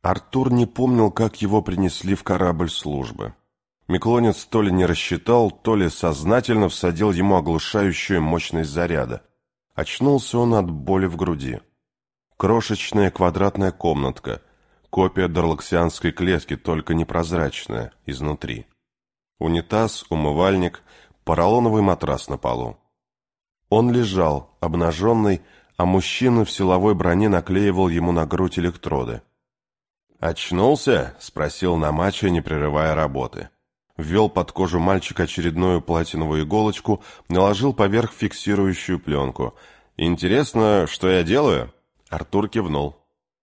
Артур не помнил, как его принесли в корабль службы. Миклонец то ли не рассчитал, то ли сознательно всадил ему оглушающую мощность заряда. Очнулся он от боли в груди. Крошечная квадратная комнатка, копия дарлаксианской клетки, только непрозрачная, изнутри. Унитаз, умывальник, поролоновый матрас на полу. Он лежал, обнаженный, а мужчина в силовой броне наклеивал ему на грудь электроды. «Очнулся?» — спросил Намача, не прерывая работы. Ввел под кожу мальчика очередную платиновую иголочку, наложил поверх фиксирующую пленку. «Интересно, что я делаю?» Артур кивнул.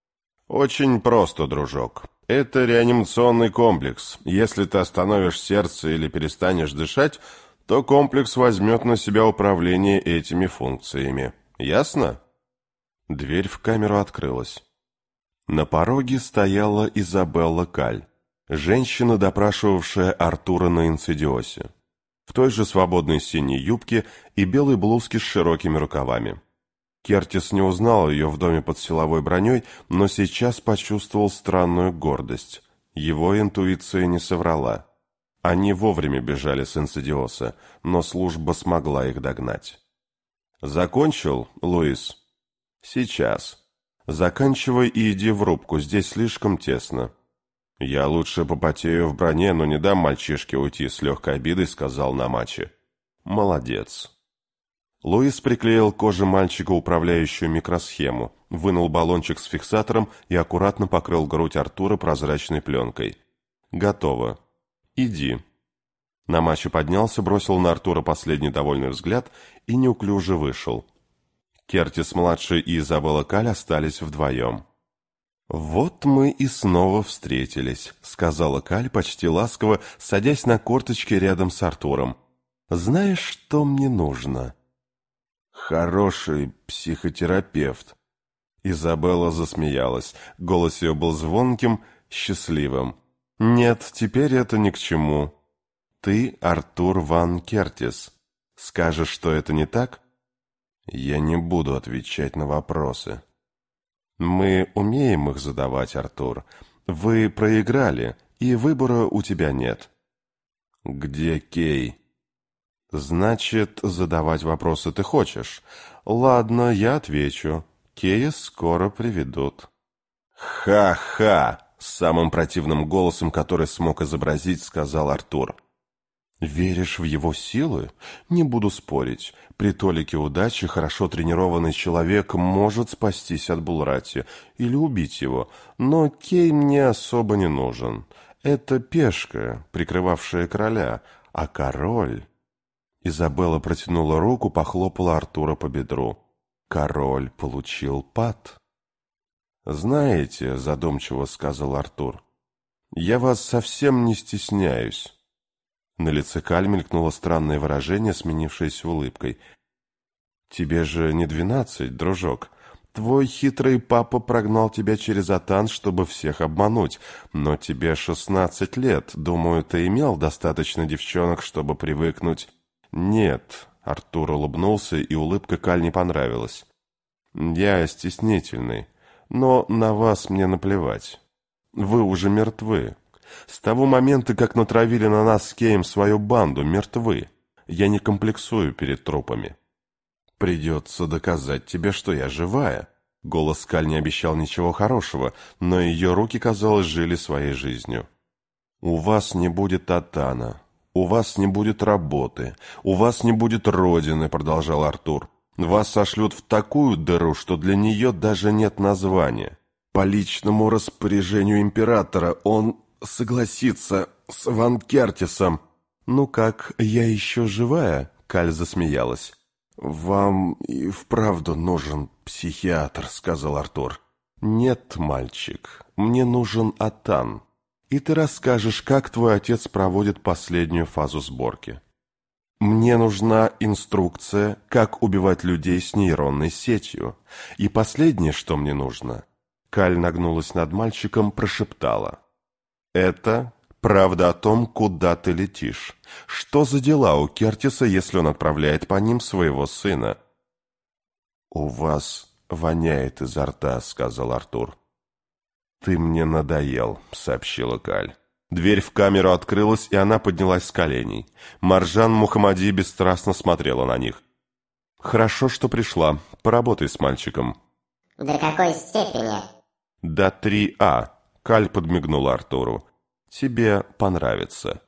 «Очень просто, дружок. Это реанимационный комплекс. Если ты остановишь сердце или перестанешь дышать, то комплекс возьмет на себя управление этими функциями. Ясно?» Дверь в камеру открылась. На пороге стояла Изабелла Каль, женщина, допрашивавшая Артура на инсидиосе, в той же свободной синей юбке и белой блузке с широкими рукавами. Кертис не узнал ее в доме под силовой броней, но сейчас почувствовал странную гордость. Его интуиция не соврала. Они вовремя бежали с инсидиоса, но служба смогла их догнать. «Закончил, Луис?» «Сейчас. Заканчивай и иди в рубку, здесь слишком тесно». «Я лучше попотею в броне, но не дам мальчишке уйти с легкой обидой», — сказал Намачи. «Молодец». Луис приклеил к коже мальчика управляющую микросхему, вынул баллончик с фиксатором и аккуратно покрыл грудь Артура прозрачной пленкой. «Готово. Иди». Намачи поднялся, бросил на Артура последний довольный взгляд и неуклюже вышел. Кертис-младший и Изабелла Каль остались вдвоем. «Вот мы и снова встретились», — сказала Каль почти ласково, садясь на корточки рядом с Артуром. «Знаешь, что мне нужно?» «Хороший психотерапевт». Изабелла засмеялась. Голос ее был звонким, счастливым. «Нет, теперь это ни к чему. Ты Артур Ван Кертис. Скажешь, что это не так?» «Я не буду отвечать на вопросы». «Мы умеем их задавать, Артур. Вы проиграли, и выбора у тебя нет». «Где Кей?» «Значит, задавать вопросы ты хочешь. Ладно, я отвечу. Кея скоро приведут». «Ха-ха!» — самым противным голосом, который смог изобразить, сказал Артур. «Веришь в его силы? Не буду спорить. При толике удачи хорошо тренированный человек может спастись от Булрати или убить его, но Кей мне особо не нужен. Это пешка, прикрывавшая короля, а король...» Изабелла протянула руку, похлопала Артура по бедру. «Король получил пад». «Знаете, — задумчиво сказал Артур, — я вас совсем не стесняюсь». На лице Каль мелькнуло странное выражение, сменившееся улыбкой. «Тебе же не 12, дружок. Твой хитрый папа прогнал тебя через Атан, чтобы всех обмануть. Но тебе 16 лет. Думаю, ты имел достаточно девчонок, чтобы привыкнуть». «Нет», — Артур улыбнулся, и улыбка Каль не понравилась. «Я стеснительный, но на вас мне наплевать. Вы уже мертвы. С того момента, как натравили на нас с Кеем свою банду, мертвы. Я не комплексую перед трупами». «Придется доказать тебе, что я живая». Голос Каль не обещал ничего хорошего, но ее руки, казалось, жили своей жизнью. «У вас не будет Атана. У вас не будет работы. У вас не будет родины», — продолжал Артур. «Вас сошлют в такую дыру, что для нее даже нет названия. По личному распоряжению императора он согласится с Ван Кертисом». «Ну как, я еще живая?» — Каль засмеялась. «Вам и вправду нужен психиатр», — сказал Артур. «Нет, мальчик, мне нужен Атан. И ты расскажешь, как твой отец проводит последнюю фазу сборки. Мне нужна инструкция, как убивать людей с нейронной сетью. И последнее, что мне нужно...» Каль нагнулась над мальчиком, прошептала. «Это правда о том, куда ты летишь. Что за дела у Кертиса, если он отправляет по ним своего сына?» «У вас воняет изо рта», — сказал Артур. «Ты мне надоел», — сообщила Каль. Дверь в камеру открылась, и она поднялась с коленей. Маржан Мухаммади бесстрастно смотрела на них. «Хорошо, что пришла. Поработай с мальчиком». До какой степени? «До 3А», — Каль подмигнула Артуру. «Тебе понравится».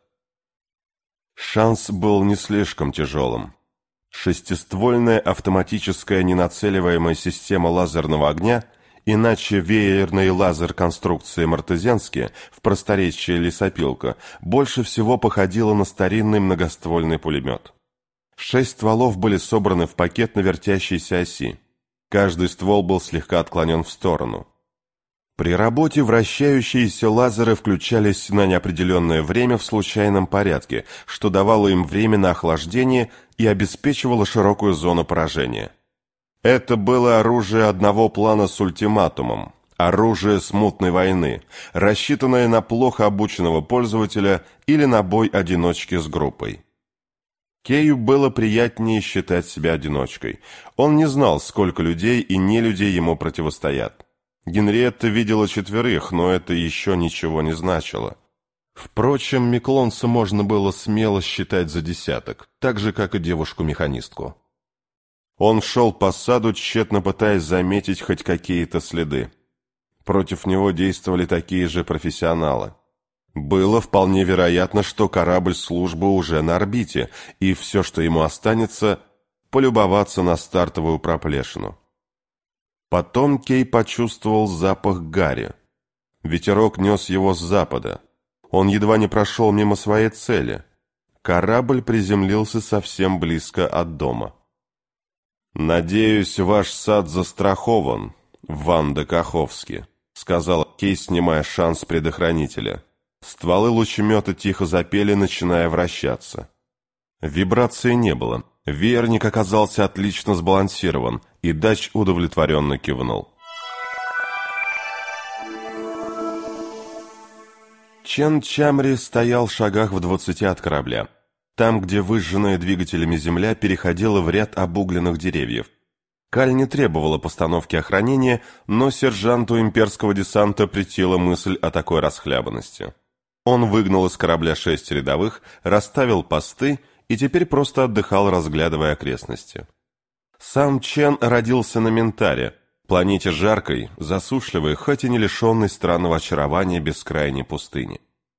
Шанс был не слишком тяжелым. Шестиствольная автоматическая ненацеливаемая система лазерного огня, иначе веерный лазер конструкции Мартезиански, в просторечии лесопилка, больше всего походила на старинный многоствольный пулемет. 6 стволов были собраны в пакет на вертящейся оси. Каждый ствол был слегка отклонен в сторону. При работе вращающиеся лазеры включались на неопределенное время в случайном порядке, что давало им время на охлаждение и обеспечивало широкую зону поражения. Это было оружие одного плана с ультиматумом, оружие смутной войны, рассчитанное на плохо обученного пользователя или на бой одиночки с группой. Кею было приятнее считать себя одиночкой. Он не знал, сколько людей и нелюдей ему противостоят. Генриетта видела 4, но это еще ничего не значило. Впрочем, Миклонца можно было смело считать за 10, так же, как и девушку-механистку. Он шел по саду, тщетно пытаясь заметить хоть какие-то следы. Против него действовали такие же профессионалы. Было вполне вероятно, что корабль службы уже на орбите, и все, что ему останется, полюбоваться на стартовую проплешину. Потом Кей почувствовал запах гари. Ветерок нес его с запада. Он едва не прошел мимо своей цели. Корабль приземлился совсем близко от дома. «Надеюсь, ваш сад застрахован, Ванда Каховски», — сказал Кей, снимая шанс с предохранителя. Стволы лучемета тихо запели, начиная вращаться. Вибрации не было. Веерник оказался отлично сбалансирован, и Дач удовлетворенно кивнул. Чен Чамри стоял в шагах в 20 от корабля, там, где выжженная двигателями земля переходила в ряд обугленных деревьев. Каль не требовала постановки охранения, но сержанту имперского десанта претила мысль о такой расхлябанности. Он выгнал из корабля 6 рядовых, расставил посты и теперь просто отдыхал, разглядывая окрестности. Сам Чен родился на Ментаре, планете жаркой, засушливой, хоть и не лишенной странного очарования бескрайней пустыни.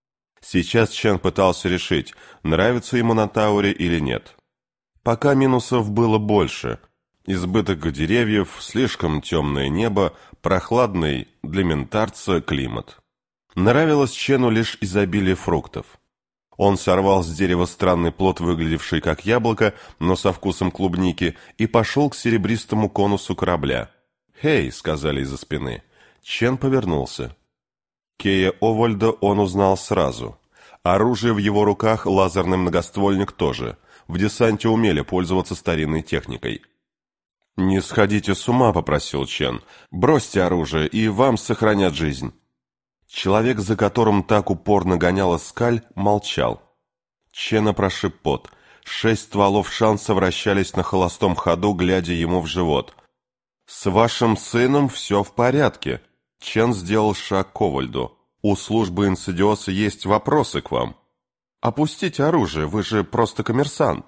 Сейчас Чен пытался решить, нравится ему на Тауре или нет. Пока минусов было больше. Избыток деревьев, слишком темное небо, прохладный для ментарца климат. Нравилось Чену лишь изобилие фруктов. Он сорвал с дерева странный плод, выглядевший как яблоко, но со вкусом клубники, и пошел к серебристому конусу корабля. «Хей!» — сказали из-за спины. Чен повернулся. Кея Овальда он узнал сразу. Оружие в его руках, лазерный многоствольник тоже. В десанте умели пользоваться старинной техникой. «Не сходите с ума», — попросил Чен. «Бросьте оружие, и вам сохранят жизнь». Человек, за которым так упорно гоняла Скаль, молчал. Чена прошиб пот. 6 стволов шанса вращались на холостом ходу, глядя ему в живот. «С вашим сыном все в порядке». Чен сделал шаг к Овальду. «У службы Инсидиоса есть вопросы к вам». «Опустите оружие, вы же просто коммерсант».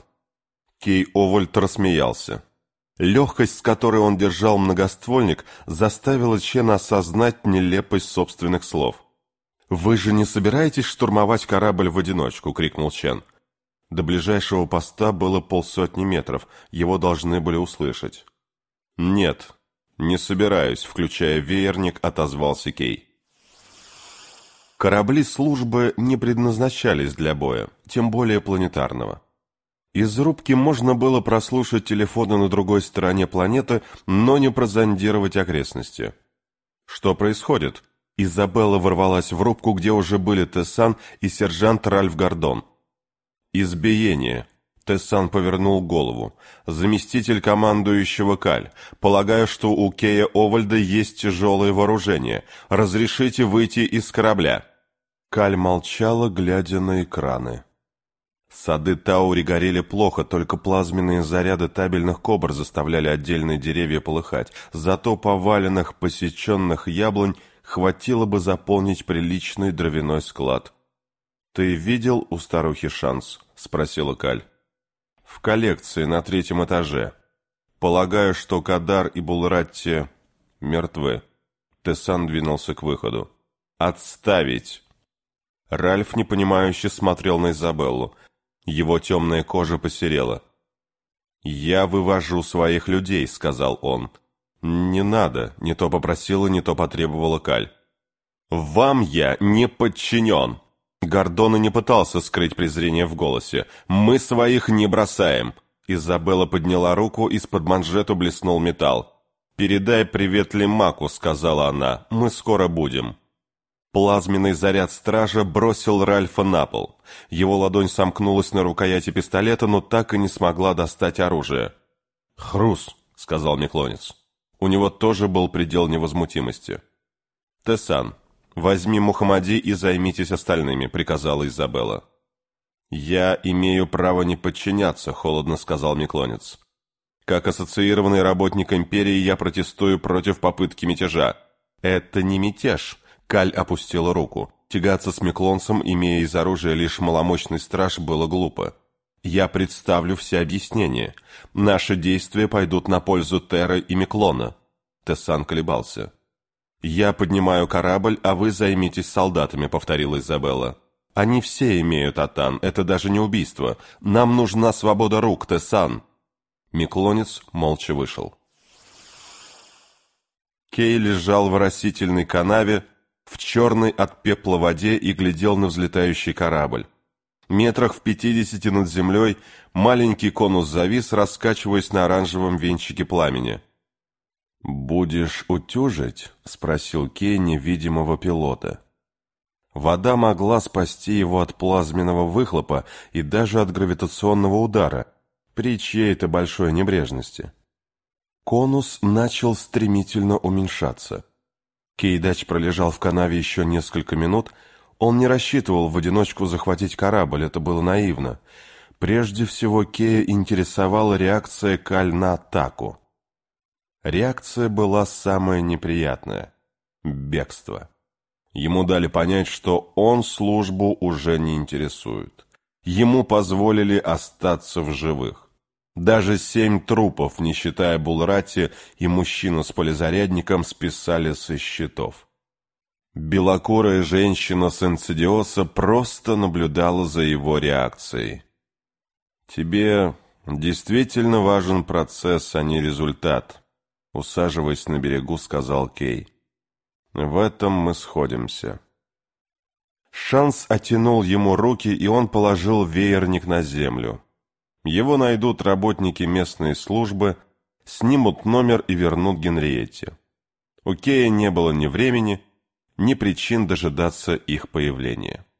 Кей Овальд рассмеялся. Легкость, с которой он держал многоствольник, заставила Чена осознать нелепость собственных слов. «Вы же не собираетесь штурмовать корабль в одиночку?» — крикнул Чен. До ближайшего поста было 50 метров, его должны были услышать. «Нет, не собираюсь», — включая веерник, отозвался Кей. Корабли службы не предназначались для боя, тем более планетарного. Из рубки можно было прослушать телефоны на другой стороне планеты, но не прозондировать окрестности. «Что происходит?» Изабелла ворвалась в рубку, где уже были Тессан и сержант Ральф Гордон. «Избиение». Тессан повернул голову. «Заместитель командующего Каль. Полагаю, что у Кея Овальда есть тяжелое вооружение. Разрешите выйти из корабля». Каль молчала, глядя на экраны. Сады Таури горели плохо, только плазменные заряды табельных кобр заставляли отдельные деревья полыхать. Зато поваленных, посеченных яблонь хватило бы заполнить приличный дровяной склад. «Ты видел у старухи шанс?» — спросила Каль. «В коллекции на 3-м этаже. Полагаю, что Кадар и Булратти мертвы». Тессан двинулся к выходу. «Отставить!» Ральф непонимающе смотрел на Изабеллу. Его темная кожа посерела. «Я вывожу своих людей», — сказал он. «Не надо», — не то попросила, не то потребовала Каль. «Вам я не подчинен!» Гордона не пытался скрыть презрение в голосе. «Мы своих не бросаем!» Изабелла подняла руку, из-под манжету блеснул металл. «Передай привет Лемаку», — сказала она. «Мы скоро будем». Плазменный заряд стража бросил Ральфа на пол. Его ладонь сомкнулась на рукояти пистолета, но так и не смогла достать оружие. «Хрус», — сказал Миклонец. У него тоже был предел невозмутимости. «Тессан, возьми Мухаммади и займитесь остальными», — приказала Изабелла. «Я имею право не подчиняться», — холодно сказал Миклонец. «Как ассоциированный работник империи я протестую против попытки мятежа». «Это не мятеж», — Каль опустила руку. Тягаться с Миклонцем, имея из оружия лишь маломощный страж, было глупо. «Я представлю все объяснения. Наши действия пойдут на пользу Терры и Миклона». Тессан колебался. «Я поднимаю корабль, а вы займитесь солдатами», — повторила Изабелла. «Они все имеют атан, это даже не убийство. Нам нужна свобода рук, Тессан». Миклонец молча вышел. Кей лежал в оросительной канаве, в черной от пепла воде и глядел на взлетающий корабль. Метрах в 50 над землей маленький конус завис, раскачиваясь на оранжевом венчике пламени. «Будешь утюжить?» — спросил Кей невидимого пилота. Вода могла спасти его от плазменного выхлопа и даже от гравитационного удара, при чьей-то большой небрежности. Конус начал стремительно уменьшаться. Кейдач пролежал в канаве еще несколько минут. Он не рассчитывал в одиночку захватить корабль, это было наивно. Прежде всего Кея интересовала реакция Каль на атаку. Реакция была самая неприятная – бегство. Ему дали понять, что он службу уже не интересует. Ему позволили остаться в живых. Даже 7 трупов, не считая Булратти и мужчину с полизарядником, списали со счетов. Белокурая женщина с Инсидиоса просто наблюдала за его реакцией. «Тебе действительно важен процесс, а не результат», — усаживаясь на берегу, сказал Кей. «В этом мы сходимся». Шанс оттянул ему руки, и он положил веерник на землю. Его найдут работники местной службы, снимут номер и вернут Генриетте. У Кея не было ни времени, ни причин дожидаться их появления.